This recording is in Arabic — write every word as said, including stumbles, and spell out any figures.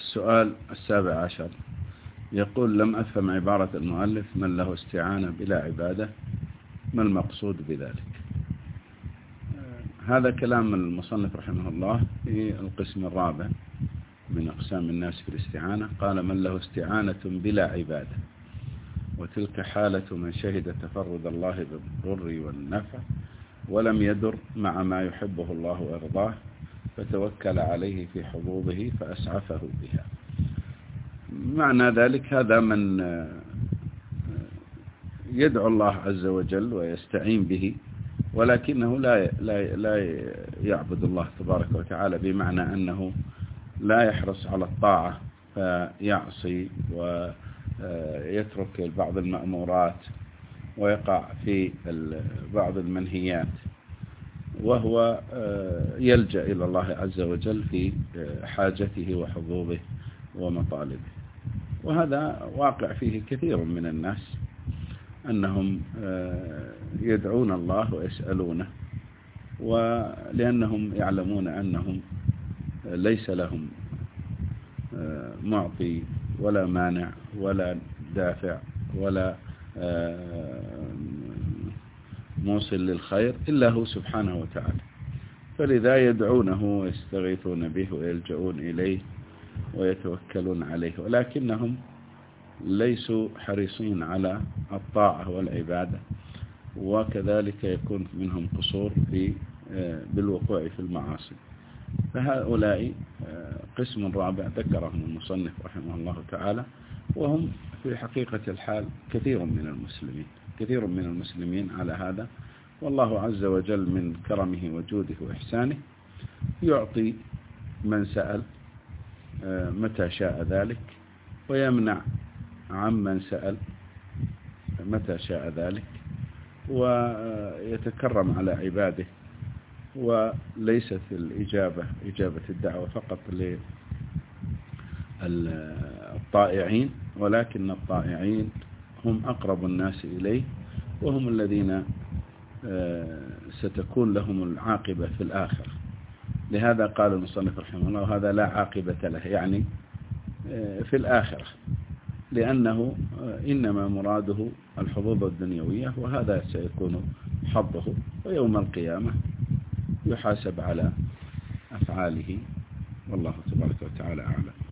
السؤال السابع عشر يقول: لم أفهم عبارة المؤلف من له استعانة بلا عبادة، ما المقصود بذلك؟ هذا كلام المصنف رحمه الله في القسم الرابع من أقسام الناس في الاستعانة. قال: من له استعانة بلا عبادة، وتلك حالة من شهد تفرد الله بالضر والنفع ولم يدر مع ما يحبه الله ويرضاه، فتوكل عليه في حظوظه فأسعفه بها. معنى ذلك هذا من يدعو الله عز وجل ويستعين به، ولكنه لا لا لا يعبد الله تبارك وتعالى، بمعنى أنه لا يحرص على الطاعة فيعصي ويترك بعض المأمورات ويقع في بعض المنهيات، وهو يلجأ إلى الله عز وجل في حاجته وحظوظه ومطالبه. وهذا واقع فيه كثير من الناس، أنهم يدعون الله ويسألونه، ولأنهم يعلمون أنهم ليس لهم معطي ولا مانع ولا دافع ولا موصل للخير إلا هو سبحانه وتعالى، فلذا يدعونه ويستغيثون به ويلجؤون إليه ويتوكلون عليه، ولكنهم ليسوا حريصين على الطاعة والعبادة، وكذلك يكون منهم قصور في بالوقوع في المعاصي. فهؤلاء قسم رابع ذكرهم المصنف رحمه الله تعالى، وهم في حقيقة الحال كثير من المسلمين كثير من المسلمين على هذا. والله عز وجل من كرمه وجوده وإحسانه يعطي من سأل متى شاء ذلك، ويمنع عمن سأل متى شاء ذلك، ويتكرم على عباده. وليست الإجابة إجابة الدعوة فقط للطائعين، ولكن الطائعين هم أقرب الناس إليه، وهم الذين ستكون لهم العاقبة في الآخرة. لهذا قال المصنف رحمه الله: هذا لا عاقبة له، يعني في الآخرة، لأنه إنما مراده الحظوظ الدنيوية، وهذا سيكون حظه، ويوم القيامة يحاسب على أفعاله. والله تبارك وتعالى أعلم.